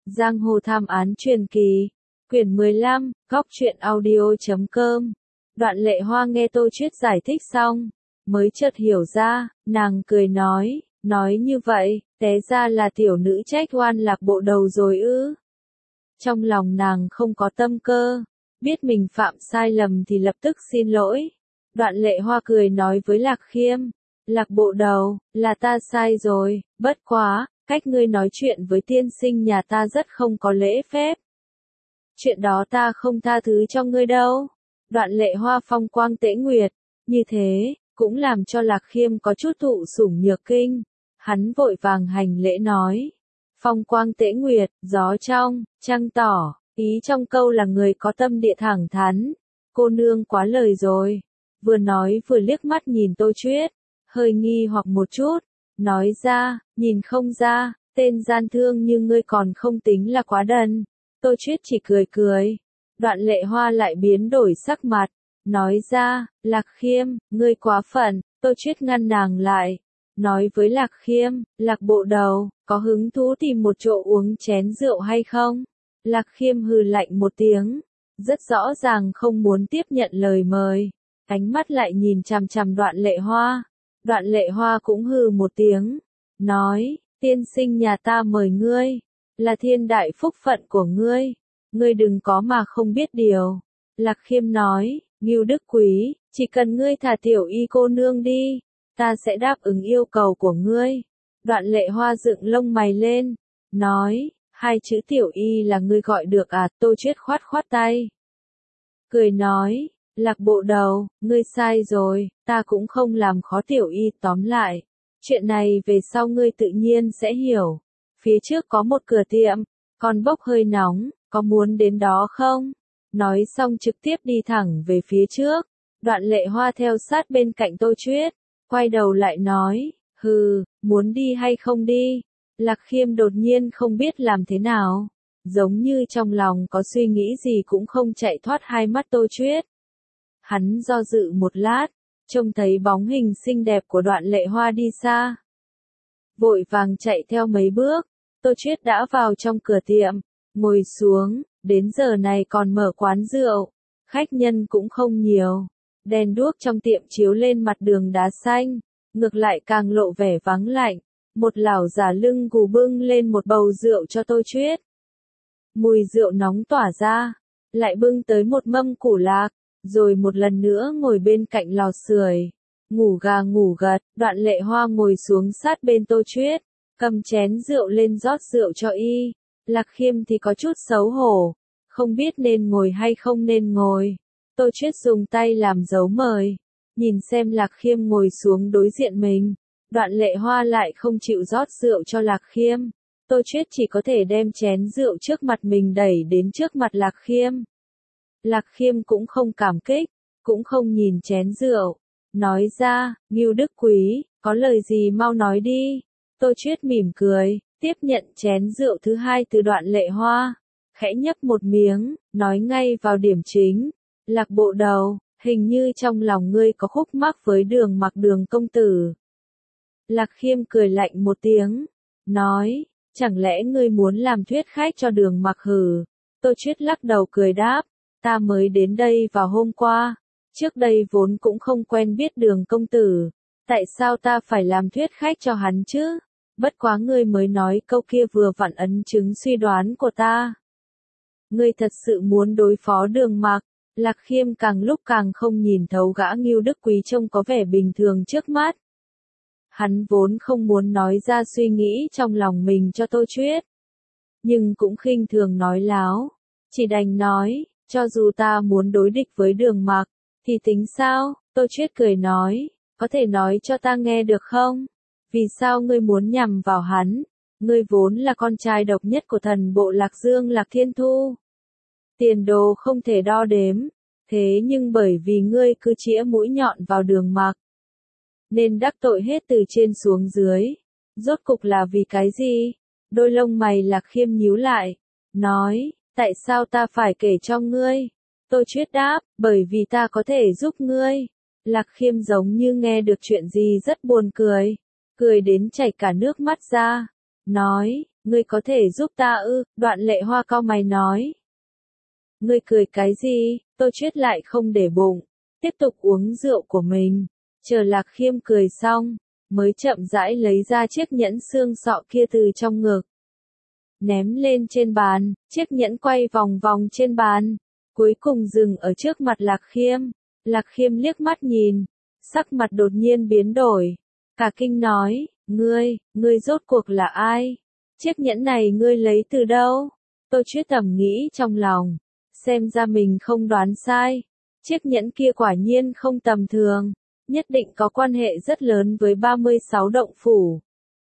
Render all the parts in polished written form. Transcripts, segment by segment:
Giang hồ thám án truyền kỳ, quyển 15, góc truyện audio.com. Đoạn Lệ Hoa nghe Tô Chuyết giải thích xong, mới chợt hiểu ra, nàng cười nói như vậy, té ra là tiểu nữ trách oan lạc bộ đầu rồi ư. Trong lòng nàng không có tâm cơ, biết mình phạm sai lầm thì lập tức xin lỗi. Đoạn Lệ Hoa cười nói với Lạc Khiêm, Lạc bộ đầu, là ta sai rồi, bất quá, cách ngươi nói chuyện với tiên sinh nhà ta rất không có lễ phép. Chuyện đó ta không tha thứ cho ngươi đâu. Đoạn Lệ Hoa phong quang tễ nguyệt, như thế, cũng làm cho Lạc Khiêm có chút thụ sủng nhược kinh. Hắn vội vàng hành lễ nói, phong quang tễ nguyệt, gió trong, trăng tỏ, ý trong câu là người có tâm địa thẳng thắn. Cô nương quá lời rồi. Vừa nói vừa liếc mắt nhìn Tô Chuyết, hơi nghi hoặc một chút, nói ra, nhìn không ra, tên gian thương như ngươi còn không tính là quá đần. Tô Chuyết chỉ cười cười. Đoạn Lệ Hoa lại biến đổi sắc mặt, nói ra, Lạc Khiêm, ngươi quá phận. Tô Chuyết ngăn nàng lại, nói với Lạc Khiêm, Lạc bộ đầu, có hứng thú tìm một chỗ uống chén rượu hay không? Lạc Khiêm hừ lạnh một tiếng, rất rõ ràng không muốn tiếp nhận lời mời, ánh mắt lại nhìn chằm chằm Đoạn Lệ Hoa. Đoạn Lệ Hoa cũng hừ một tiếng, nói, tiên sinh nhà ta mời ngươi, là thiên đại phúc phận của ngươi đừng có mà không biết điều. Lạc Khiêm nói, Ngưu Đức Quý, chỉ cần ngươi thả tiểu y cô nương đi, ta sẽ đáp ứng yêu cầu của ngươi. Đoạn Lệ Hoa dựng lông mày lên, nói, hai chữ tiểu y là ngươi gọi được à? Tô Chuyết khoát khoát tay, cười nói, Lạc bộ đầu, ngươi sai rồi, ta cũng không làm khó tiểu y. Tóm lại, chuyện này về sau ngươi tự nhiên sẽ hiểu. Phía trước có một cửa tiệm, còn bốc hơi nóng, có muốn đến đó không? Nói xong trực tiếp đi thẳng về phía trước. Đoạn Lệ Hoa theo sát bên cạnh Tô Chuyết, quay đầu lại nói, hừ, muốn đi hay không đi? Lạc Khiêm đột nhiên không biết làm thế nào, giống như trong lòng có suy nghĩ gì cũng không chạy thoát hai mắt Tô Chuyết. Hắn do dự một lát, trông thấy bóng hình xinh đẹp của Đoạn Lệ Hoa đi xa, vội vàng chạy theo mấy bước. Tô Chuyết đã vào trong cửa tiệm, ngồi xuống, đến giờ này còn mở quán rượu, khách nhân cũng không nhiều. Đèn đuốc trong tiệm chiếu lên mặt đường đá xanh, ngược lại càng lộ vẻ vắng lạnh. Một lão già lưng gù bưng lên một bầu rượu cho Tô Chuyết. Mùi rượu nóng tỏa ra, lại bưng tới một mâm củ lạc, rồi một lần nữa ngồi bên cạnh lò sưởi, ngủ gà ngủ gật. Đoạn Lệ Hoa ngồi xuống sát bên Tô Chuyết, cầm chén rượu lên rót rượu cho y. Lạc Khiêm thì có chút xấu hổ, không biết nên ngồi hay không nên ngồi. Tô Chuyết dùng tay làm dấu mời, nhìn xem Lạc Khiêm ngồi xuống đối diện mình. Đoạn Lệ Hoa lại không chịu rót rượu cho Lạc Khiêm. Tô Chuyết chỉ có thể đem chén rượu trước mặt mình đẩy đến trước mặt Lạc Khiêm. Lạc Khiêm cũng không cảm kích, cũng không nhìn chén rượu, nói ra, Ngưu Đức Quý, có lời gì mau nói đi. Tô Chuyết mỉm cười, tiếp nhận chén rượu thứ hai từ Đoạn Lệ Hoa, khẽ nhấp một miếng, nói ngay vào điểm chính, Lạc bộ đầu, hình như trong lòng ngươi có khúc mắc với Đường Mặc Đường công tử. Lạc Khiêm cười lạnh một tiếng, nói, chẳng lẽ ngươi muốn làm thuyết khách cho Đường Mặc hử? Tô Chuyết lắc đầu cười đáp, ta mới đến đây vào hôm qua, trước đây vốn cũng không quen biết Đường công tử, tại sao ta phải làm thuyết khách cho hắn chứ? Bất quá ngươi mới nói câu kia vừa vặn ấn chứng suy đoán của ta. Ngươi thật sự muốn đối phó Đường Mặc? Lạc Khiêm càng lúc càng không nhìn thấu gã Ngưu Đức Quý trông có vẻ bình thường trước mắt. Hắn vốn không muốn nói ra suy nghĩ trong lòng mình cho Tô Chuyết, nhưng cũng khinh thường nói láo, chỉ đành nói, cho dù ta muốn đối địch với Đường Mặc, thì tính sao? Tô Chuyết cười nói, có thể nói cho ta nghe được không? Vì sao ngươi muốn nhằm vào hắn? Ngươi vốn là con trai độc nhất của thần bộ Lạc Dương Lạc Thiên Thu, tiền đồ không thể đo đếm, thế nhưng bởi vì ngươi cứ chĩa mũi nhọn vào Đường Mặc, nên đắc tội hết từ trên xuống dưới. Rốt cục là vì cái gì? Đôi lông mày Lạc Khiêm nhíu lại, nói, tại sao ta phải kể cho ngươi? Tô Chuyết đáp, bởi vì ta có thể giúp ngươi. Lạc Khiêm giống như nghe được chuyện gì rất buồn cười, cười đến chảy cả nước mắt ra, nói, ngươi có thể giúp ta ư? Đoạn Lệ Hoa cau mày nói. Ngươi cười cái gì? Tô Chuyết lại không để bụng, tiếp tục uống rượu của mình. Chờ Lạc Khiêm cười xong, mới chậm rãi lấy ra chiếc nhẫn xương sọ kia từ trong ngực. Ném lên trên bàn, chiếc nhẫn quay vòng vòng trên bàn, cuối cùng dừng ở trước mặt Lạc Khiêm. Lạc Khiêm liếc mắt nhìn, sắc mặt đột nhiên biến đổi. Cả kinh nói, ngươi rốt cuộc là ai? Chiếc nhẫn này ngươi lấy từ đâu? Tô Chuyết thầm nghĩ trong lòng, xem ra mình không đoán sai. Chiếc nhẫn kia quả nhiên không tầm thường, nhất định có quan hệ rất lớn với 36 động phủ.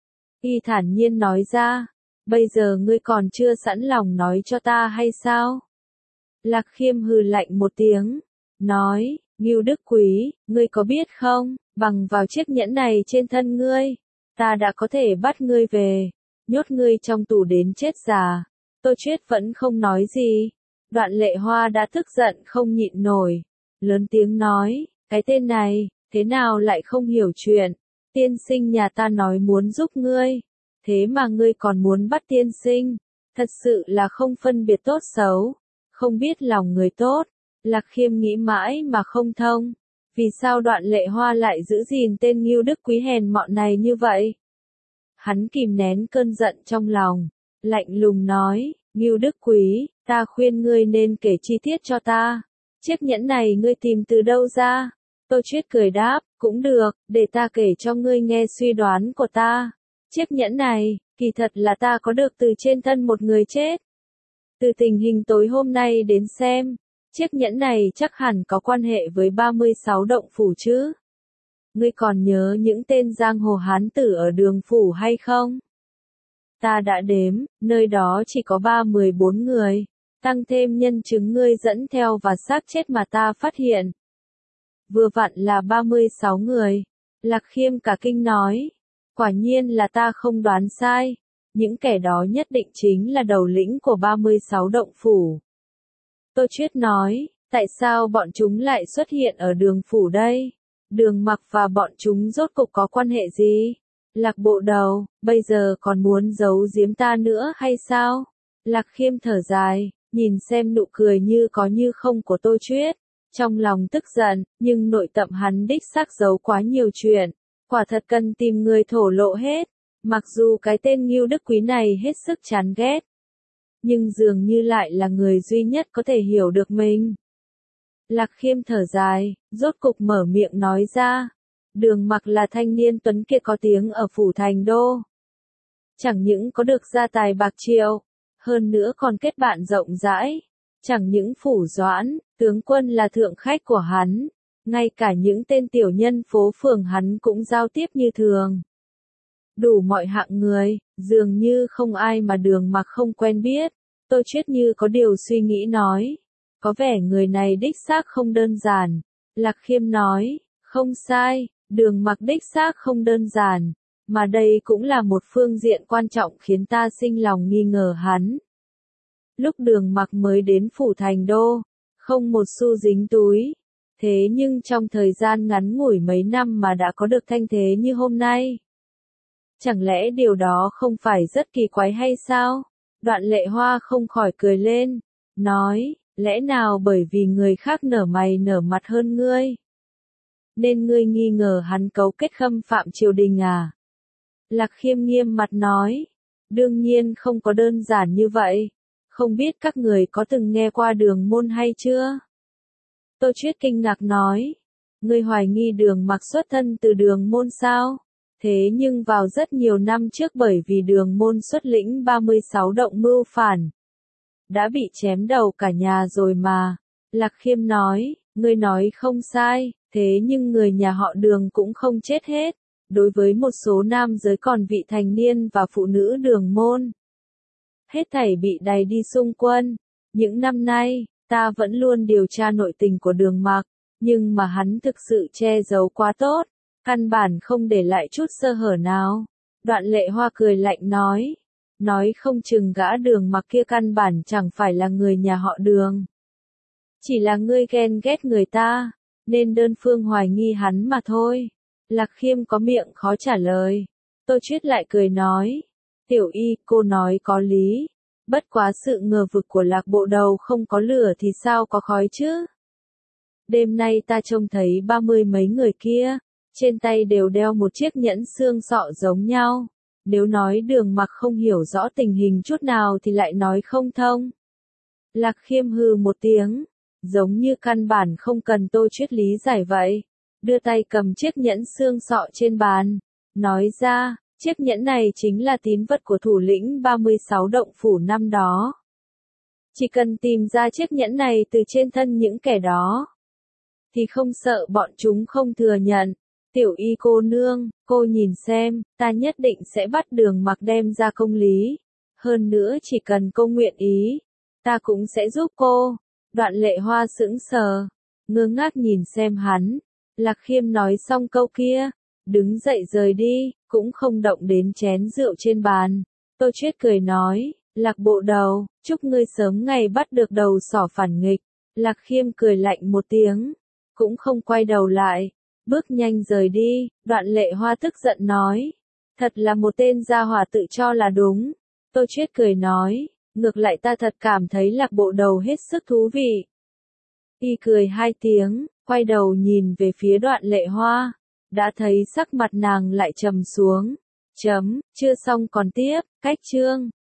Y thản nhiên nói ra, bây giờ ngươi còn chưa sẵn lòng nói cho ta hay sao? Lạc Khiêm hừ lạnh một tiếng, nói, Ngưu Đức Quý, ngươi có biết không, bằng vào chiếc nhẫn này trên thân ngươi, ta đã có thể bắt ngươi về, nhốt ngươi trong tù đến chết già. Tô Chuyết vẫn không nói gì. Đoạn Lệ Hoa đã tức giận không nhịn nổi, lớn tiếng nói, cái tên này, thế nào lại không hiểu chuyện, tiên sinh nhà ta nói muốn giúp ngươi, thế mà ngươi còn muốn bắt tiên sinh, thật sự là không phân biệt tốt xấu, không biết lòng người tốt. Lạc Khiêm nghĩ mãi mà không thông, vì sao Đoạn Lệ Hoa lại giữ gìn tên Ngưu Đức Quý hèn mọn này như vậy? Hắn kìm nén cơn giận trong lòng, lạnh lùng nói, Ngưu Đức Quý, ta khuyên ngươi nên kể chi tiết cho ta. Chiếc nhẫn này ngươi tìm từ đâu ra? Tô Chuyết cười đáp, cũng được, để ta kể cho ngươi nghe suy đoán của ta. Chiếc nhẫn này, kỳ thật là ta có được từ trên thân một người chết. Từ tình hình tối hôm nay đến xem, chiếc nhẫn này chắc hẳn có quan hệ với 36 động phủ chứ. Ngươi còn nhớ những tên giang hồ hán tử ở Đường phủ hay không? Ta đã đếm, nơi đó chỉ có 34 người, tăng thêm nhân chứng ngươi dẫn theo và xác chết mà ta phát hiện. Vừa vặn là 36 người. Lạc Khiêm cả kinh nói, quả nhiên là ta không đoán sai, những kẻ đó nhất định chính là đầu lĩnh của 36 động phủ. Tô Chuyết nói, tại sao bọn chúng lại xuất hiện ở Đường phủ đây? Đường Mặc và bọn chúng rốt cục có quan hệ gì? Lạc Bộ Đầu, bây giờ còn muốn giấu giếm ta nữa hay sao? Lạc Khiêm thở dài, nhìn xem nụ cười như có như không của Tô Chuyết, trong lòng tức giận, nhưng nội tâm hắn đích xác giấu quá nhiều chuyện, quả thật cần tìm người thổ lộ hết. Mặc dù cái tên Ngưu Đức Quý này hết sức chán ghét, nhưng dường như lại là người duy nhất có thể hiểu được mình. Lạc Khiêm thở dài, rốt cục mở miệng nói ra, Đường Mặc là thanh niên tuấn kiệt có tiếng ở phủ Thành Đô. Chẳng những có được gia tài bạc triệu, hơn nữa còn kết bạn rộng rãi. Chẳng những Phủ Doãn, tướng quân là thượng khách của hắn, ngay cả những tên tiểu nhân phố phường hắn cũng giao tiếp như thường. Đủ mọi hạng người, dường như không ai mà Đường Mặc không quen biết. Tô Chuyết như có điều suy nghĩ nói, có vẻ người này đích xác không đơn giản. Lạc Khiêm nói, không sai, Đường Mặc đích xác không đơn giản, mà đây cũng là một phương diện quan trọng khiến ta sinh lòng nghi ngờ hắn. Lúc Đường Mặc mới đến phủ Thành Đô, không một xu dính túi, thế nhưng trong thời gian ngắn ngủi mấy năm mà đã có được thanh thế như hôm nay. Chẳng lẽ điều đó không phải rất kỳ quái hay sao? Đoạn Lệ Hoa không khỏi cười lên, nói, lẽ nào bởi vì người khác nở mày nở mặt hơn ngươi, nên ngươi nghi ngờ hắn cấu kết khâm phạm triều đình à? Lạc Khiêm nghiêm mặt nói, đương nhiên không có đơn giản như vậy, không biết các người có từng nghe qua Đường Môn hay chưa? Tô Chuyết kinh ngạc nói, ngươi hoài nghi Đường Mặc xuất thân từ Đường Môn sao? Thế nhưng vào rất nhiều năm trước bởi vì Đường Môn xuất lĩnh 36 động mưu phản, đã bị chém đầu cả nhà rồi mà. Lạc Khiêm nói, ngươi nói không sai, thế nhưng người nhà họ Đường cũng không chết hết. Đối với một số nam giới còn vị thành niên và phụ nữ Đường Môn, hết thảy bị đày đi xung quân. Những năm nay, ta vẫn luôn điều tra nội tình của Đường Mặc, nhưng mà hắn thực sự che giấu quá tốt, căn bản không để lại chút sơ hở nào. Đoạn Lệ Hoa cười lạnh nói không chừng gã Đường Mặc kia căn bản chẳng phải là người nhà họ Đường. Chỉ là ngươi ghen ghét người ta, nên đơn phương hoài nghi hắn mà thôi. Lạc Khiêm có miệng khó trả lời. Tô Chuyết lại cười nói, Tiểu Y, cô nói có lý. Bất quá sự ngờ vực của Lạc Bộ Đầu không có lửa thì sao có khói chứ? Đêm nay ta trông thấy 30 mấy người kia, trên tay đều đeo một chiếc nhẫn xương sọ giống nhau. Nếu nói Đường Mặc không hiểu rõ tình hình chút nào thì lại nói không thông. Lạc Khiêm hừ một tiếng, giống như căn bản không cần Tô Triết lý giải vậy. Đưa tay cầm chiếc nhẫn xương sọ trên bàn, nói ra, chiếc nhẫn này chính là tín vật của thủ lĩnh 36 động phủ năm đó. Chỉ cần tìm ra chiếc nhẫn này từ trên thân những kẻ đó, thì không sợ bọn chúng không thừa nhận. Tiểu Y cô nương, cô nhìn xem, ta nhất định sẽ bắt Đường Mặc đem ra công lý. Hơn nữa chỉ cần cô nguyện ý, ta cũng sẽ giúp cô. Đoạn Lệ Hoa sững sờ, ngơ ngác nhìn xem hắn. Lạc Khiêm nói xong câu kia, đứng dậy rời đi, cũng không động đến chén rượu trên bàn. Tô Triết cười nói, Lạc Bộ Đầu, chúc ngươi sớm ngày bắt được đầu sỏ phản nghịch. Lạc Khiêm cười lạnh một tiếng, cũng không quay đầu lại, bước nhanh rời đi. Đoạn Lệ Hoa tức giận nói, thật là một tên gia hỏa tự cho là đúng. Tô Triết cười nói, ngược lại ta thật cảm thấy Lạc Bộ Đầu hết sức thú vị. Y cười hai tiếng, quay đầu nhìn về phía Đoạn Lệ Hoa, đã thấy sắc mặt nàng lại trầm xuống. Chưa xong còn tiếp, cách chương